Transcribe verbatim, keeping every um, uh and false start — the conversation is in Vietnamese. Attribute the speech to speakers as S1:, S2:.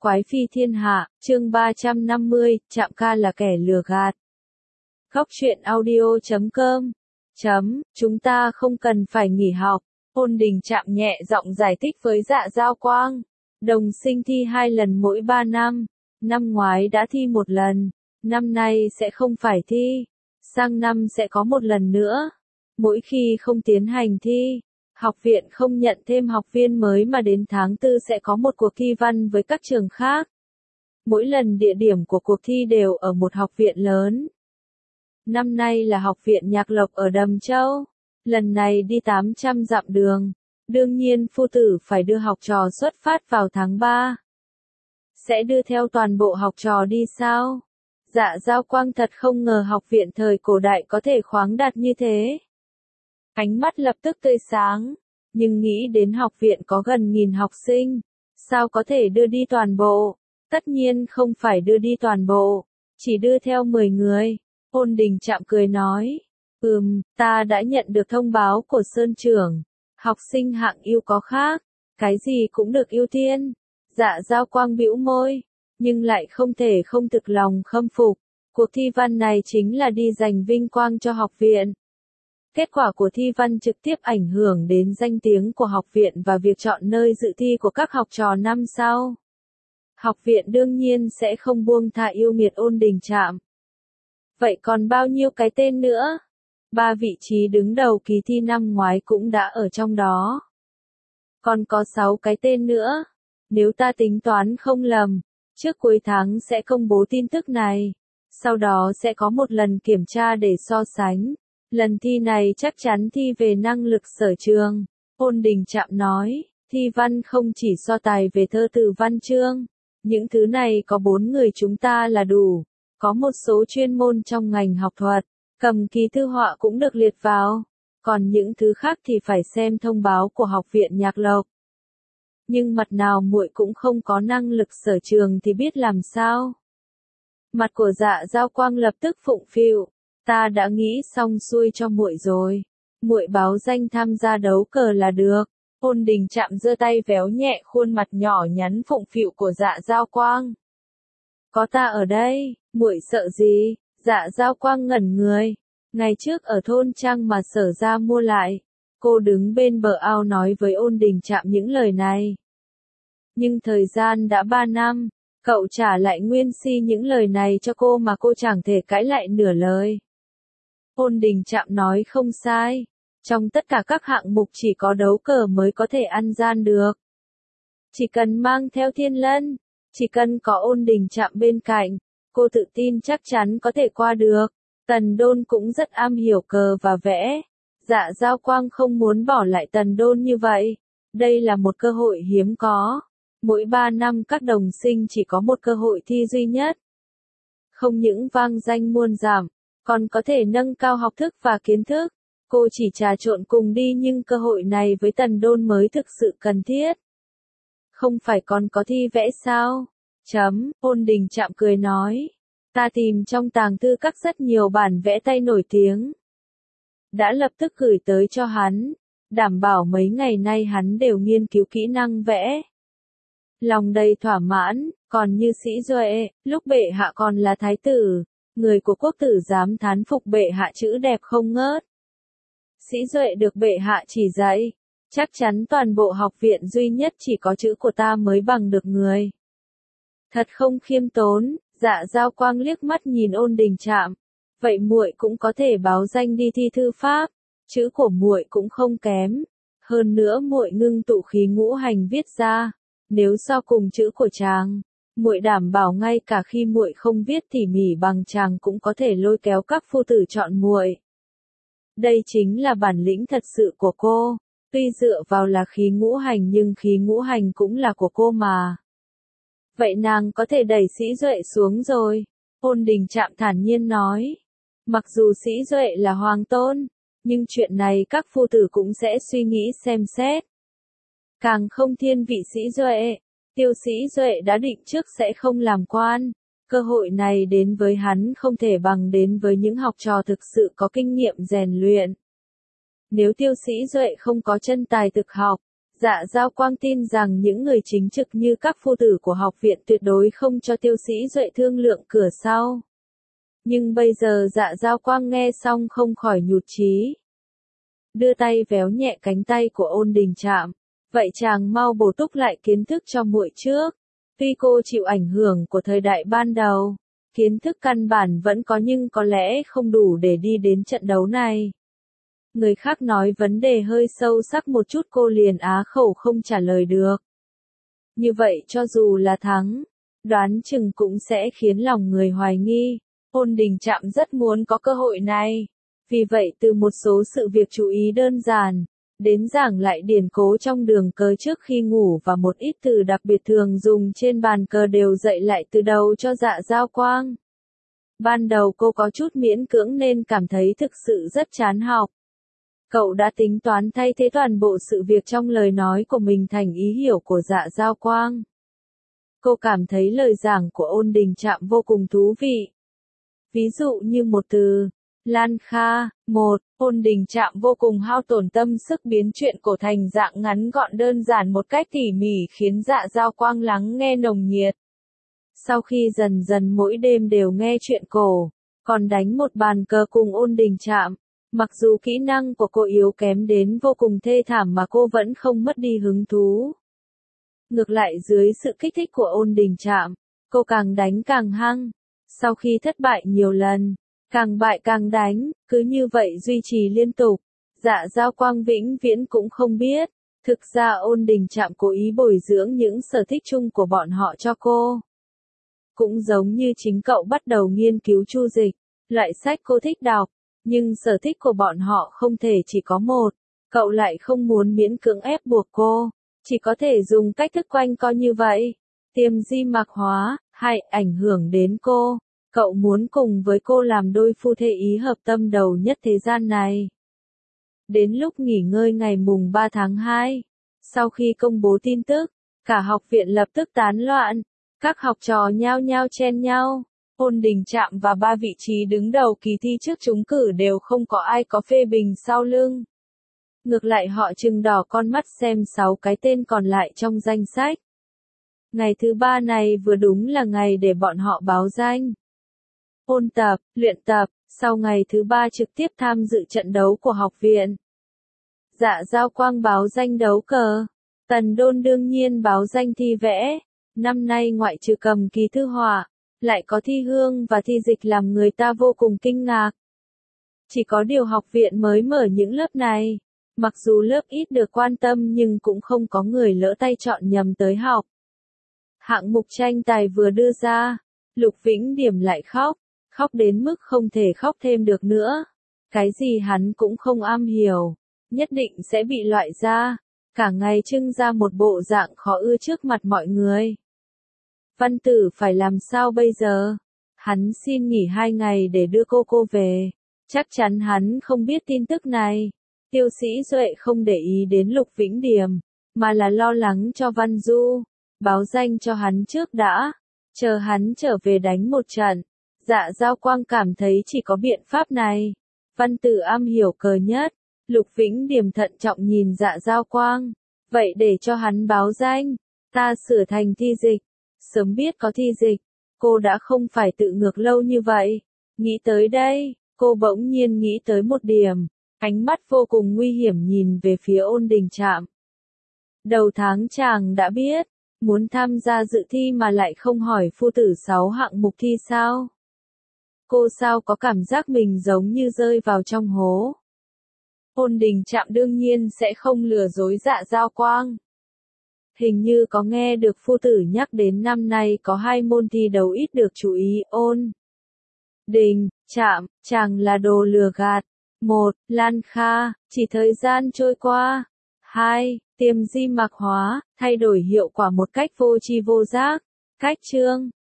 S1: Quái phi thiên hạ, chương ba trăm năm mươi, Trạm ca là kẻ lừa gạt. Góc truyện audio chấm com. Chấm, chúng ta không cần phải nghỉ học. Ôn Đình Trạm nhẹ giọng giải thích với Dạ Giao Quang. Đồng sinh thi hai lần mỗi ba năm. Năm ngoái đã thi một lần. Năm nay sẽ không phải thi. Sang năm sẽ có một lần nữa. Mỗi khi không tiến hành thi, học viện không nhận thêm học viên mới mà đến tháng tư sẽ có một cuộc thi văn với các trường khác. Mỗi lần địa điểm của cuộc thi đều ở một học viện lớn. Năm nay là học viện Nhạc Lộc ở Đầm Châu. Lần này đi tám trăm dặm đường. Đương nhiên phu tử phải đưa học trò xuất phát vào tháng ba. Sẽ đưa theo toàn bộ học trò đi sao? Dạ Giao Quang thật không ngờ học viện thời cổ đại có thể khoáng đạt như thế. Ánh mắt lập tức tươi sáng, nhưng nghĩ đến học viện có gần nghìn học sinh, sao có thể đưa đi toàn bộ? Tất nhiên không phải đưa đi toàn bộ, chỉ đưa theo mười người. Ôn Đình Trạm cười nói, ừm, ta đã nhận được thông báo của Sơn trưởng, học sinh hạng ưu có khác, cái gì cũng được ưu tiên. Dạ Giao Quang bĩu môi, nhưng lại không thể không thực lòng khâm phục. Cuộc thi văn này chính là đi giành vinh quang cho học viện. Kết quả của thi văn trực tiếp ảnh hưởng đến danh tiếng của học viện và việc chọn nơi dự thi của các học trò năm sau. Học viện đương nhiên sẽ không buông tha yêu nghiệt Ôn Đình Trạm. Vậy còn bao nhiêu cái tên nữa? Ba vị trí đứng đầu kỳ thi năm ngoái cũng đã ở trong đó. Còn có sáu cái tên nữa. Nếu ta tính toán không lầm, trước cuối tháng sẽ công bố tin tức này. Sau đó sẽ có một lần kiểm tra để so sánh. Lần thi này chắc chắn thi về năng lực sở trường. Ôn Đình Trạm nói, thi văn không chỉ so tài về thơ từ văn chương. Những thứ này có bốn người chúng ta là đủ. Có một số chuyên môn trong ngành học thuật, cầm kỳ thư họa cũng được liệt vào. Còn những thứ khác thì phải xem thông báo của học viện Nhạc Lộc. Nhưng mặt nào muội cũng không có năng lực sở trường thì biết làm sao? Mặt của Dạ Giao Quang lập tức phụng phịu. Ta đã nghĩ xong xuôi cho muội rồi. Muội báo danh tham gia đấu cờ là được. Ôn Đình Trạm giơ tay véo nhẹ khuôn mặt nhỏ nhắn phụng phịu của Dạ Giao Quang. Có ta ở đây, muội sợ gì? Dạ Giao Quang ngẩn người. Ngày trước ở thôn Trang mà Sở ra mua lại. Cô đứng bên bờ ao nói với Ôn Đình Trạm những lời này. Nhưng thời gian đã ba năm. Cậu trả lại nguyên si những lời này cho cô mà cô chẳng thể cãi lại nửa lời. Ôn Đình Trạm nói không sai. Trong tất cả các hạng mục chỉ có đấu cờ mới có thể ăn gian được. Chỉ cần mang theo Thiên Lân, chỉ cần có Ôn Đình Trạm bên cạnh, cô tự tin chắc chắn có thể qua được. Tần Đôn cũng rất am hiểu cờ và vẽ. Dạ Giao Quang không muốn bỏ lại Tần Đôn như vậy. Đây là một cơ hội hiếm có. Mỗi ba năm các đồng sinh chỉ có một cơ hội thi duy nhất. Không những vang danh muôn giảm, còn có thể nâng cao học thức và kiến thức. Cô chỉ trà trộn cùng đi nhưng cơ hội này với Tần Đôn mới thực sự cần thiết. Không phải còn có thi vẽ sao? Chấm, Ôn Đình Trạm cười nói. Ta tìm trong tàng thư các rất nhiều bản vẽ tay nổi tiếng. Đã lập tức gửi tới cho hắn. Đảm bảo mấy ngày nay hắn đều nghiên cứu kỹ năng vẽ. Lòng đầy thỏa mãn, còn như Sĩ Duệ, lúc bệ hạ còn là thái tử, người của quốc tử dám thán phục bệ hạ chữ đẹp không ngớt. Sĩ Duệ được bệ hạ chỉ dạy, chắc chắn toàn bộ học viện duy nhất chỉ có chữ của ta mới bằng được người. Thật không khiêm tốn. Dạ Giao Quang liếc mắt nhìn Ôn Đình Trạm. Vậy muội cũng có thể báo danh đi thi thư pháp, chữ của muội cũng không kém. Hơn nữa muội ngưng tụ khí ngũ hành viết ra. Nếu so cùng chữ của chàng, muội đảm bảo ngay cả khi muội không viết tỉ mỉ bằng chàng cũng có thể lôi kéo các phu tử chọn muội. Đây chính là bản lĩnh thật sự của cô. Tuy dựa vào là khí ngũ hành nhưng khí ngũ hành cũng là của cô mà. Vậy nàng có thể đẩy Sĩ Duệ xuống rồi. Ôn Đình Trạm thản nhiên nói. Mặc dù Sĩ Duệ là hoàng tôn, nhưng chuyện này các phu tử cũng sẽ suy nghĩ xem xét. Càng không thiên vị Sĩ Duệ, Tiêu Sĩ Duệ đã định trước sẽ không làm quan. Cơ hội này đến với hắn không thể bằng đến với những học trò thực sự có kinh nghiệm rèn luyện. Nếu Tiêu Sĩ Duệ không có chân tài thực học, Dạ Giao Quang tin rằng những người chính trực như các phu tử của học viện tuyệt đối không cho Tiêu Sĩ Duệ thương lượng cửa sau. Nhưng bây giờ Dạ Giao Quang nghe xong không khỏi nhụt chí. Đưa tay véo nhẹ cánh tay của Ôn Đình Trạm. Vậy chàng mau bổ túc lại kiến thức cho muội trước. Tuy cô chịu ảnh hưởng của thời đại ban đầu, kiến thức căn bản vẫn có nhưng có lẽ không đủ để đi đến trận đấu này. Người khác nói vấn đề hơi sâu sắc một chút cô liền á khẩu không trả lời được. Như vậy cho dù là thắng, đoán chừng cũng sẽ khiến lòng người hoài nghi. Ôn Đình Trạm rất muốn có cơ hội này. Vì vậy từ một số sự việc chú ý đơn giản, đến giảng lại điển cố trong đường cờ trước khi ngủ và một ít từ đặc biệt thường dùng trên bàn cờ đều dạy lại từ đầu cho Dạ Giao Quang. Ban đầu cô có chút miễn cưỡng nên cảm thấy thực sự rất chán học. Cậu đã tính toán thay thế toàn bộ sự việc trong lời nói của mình thành ý hiểu của Dạ Giao Quang. Cô cảm thấy lời giảng của Ôn Đình Trạm vô cùng thú vị. Ví dụ như một từ, Lan Kha, một, Ôn Đình Trạm vô cùng hao tổn tâm sức biến chuyện cổ thành dạng ngắn gọn đơn giản một cách tỉ mỉ khiến Dạ Giao Quang lắng nghe nồng nhiệt. Sau khi dần dần mỗi đêm đều nghe chuyện cổ, còn đánh một bàn cờ cùng Ôn Đình Trạm, mặc dù kỹ năng của cô yếu kém đến vô cùng thê thảm mà cô vẫn không mất đi hứng thú. Ngược lại dưới sự kích thích của Ôn Đình Trạm, cô càng đánh càng hăng. Sau khi thất bại nhiều lần, càng bại càng đánh, cứ như vậy duy trì liên tục. Dạ Giao Quang vĩnh viễn cũng không biết, thực ra Ôn Đình Trạm cố ý bồi dưỡng những sở thích chung của bọn họ cho cô. Cũng giống như chính cậu bắt đầu nghiên cứu chu dịch, loại sách cô thích đọc, nhưng sở thích của bọn họ không thể chỉ có một, cậu lại không muốn miễn cưỡng ép buộc cô, chỉ có thể dùng cách thức quanh co như vậy, tiềm di mạc hóa, hay ảnh hưởng đến cô. Cậu muốn cùng với cô làm đôi phu thê ý hợp tâm đầu nhất thế gian này. Đến lúc nghỉ ngơi ngày mùng ba tháng hai, sau khi công bố tin tức, cả học viện lập tức tán loạn, các học trò nhao nhao chen nhau. Ôn Đình Trạm và ba vị trí đứng đầu kỳ thi trước trúng cử đều không có ai có phê bình sau lưng. Ngược lại họ trừng đỏ con mắt xem sáu cái tên còn lại trong danh sách. Ngày thứ ba này vừa đúng là ngày để bọn họ báo danh. Ôn tập, luyện tập, sau ngày thứ ba trực tiếp tham dự trận đấu của học viện. Dạ Giao Quang báo danh đấu cờ. Tần Đôn đương nhiên báo danh thi vẽ. Năm nay ngoại trừ cầm kỳ thư họa, lại có thi hương và thi dịch làm người ta vô cùng kinh ngạc. Chỉ có điều học viện mới mở những lớp này. Mặc dù lớp ít được quan tâm nhưng cũng không có người lỡ tay chọn nhầm tới học. Hạng mục tranh tài vừa đưa ra, Lục Vĩnh Điểm lại khóc. Khóc đến mức không thể khóc thêm được nữa. Cái gì hắn cũng không am hiểu, nhất định sẽ bị loại ra. Cả ngày trưng ra một bộ dạng khó ưa trước mặt mọi người. Văn Tử phải làm sao bây giờ? Hắn xin nghỉ hai ngày để đưa cô cô về. Chắc chắn hắn không biết tin tức này. Tiêu Sĩ Duệ không để ý đến Lục Vĩnh Điểm, mà là lo lắng cho Văn Du. Báo danh cho hắn trước đã, chờ hắn trở về đánh một trận. Dạ Giao Quang cảm thấy chỉ có biện pháp này. Văn Tử am hiểu cờ nhất. Lục Vĩnh Điểm thận trọng nhìn Dạ Giao Quang. Vậy để cho hắn báo danh, ta sửa thành thi dịch. Sớm biết có thi dịch, cô đã không phải tự ngược lâu như vậy. Nghĩ tới đây, cô bỗng nhiên nghĩ tới một điểm. Ánh mắt vô cùng nguy hiểm nhìn về phía Ôn Đình Trạm. Đầu tháng chàng đã biết, muốn tham gia dự thi mà lại không hỏi phu tử sáu hạng mục thi sao? Cô sao có cảm giác mình giống như rơi vào trong hố. Ôn Đình Trạm đương nhiên sẽ không lừa dối Dạ Giao Quang. Hình như có nghe được phu tử nhắc đến năm nay có hai môn thi đấu ít được chú ý. Ôn Đình Trạm, chàng là đồ lừa gạt. Một, Lan Kha, chỉ thời gian trôi qua. Hai, tiềm di mạc hóa, thay đổi hiệu quả một cách vô tri vô giác. Cách chương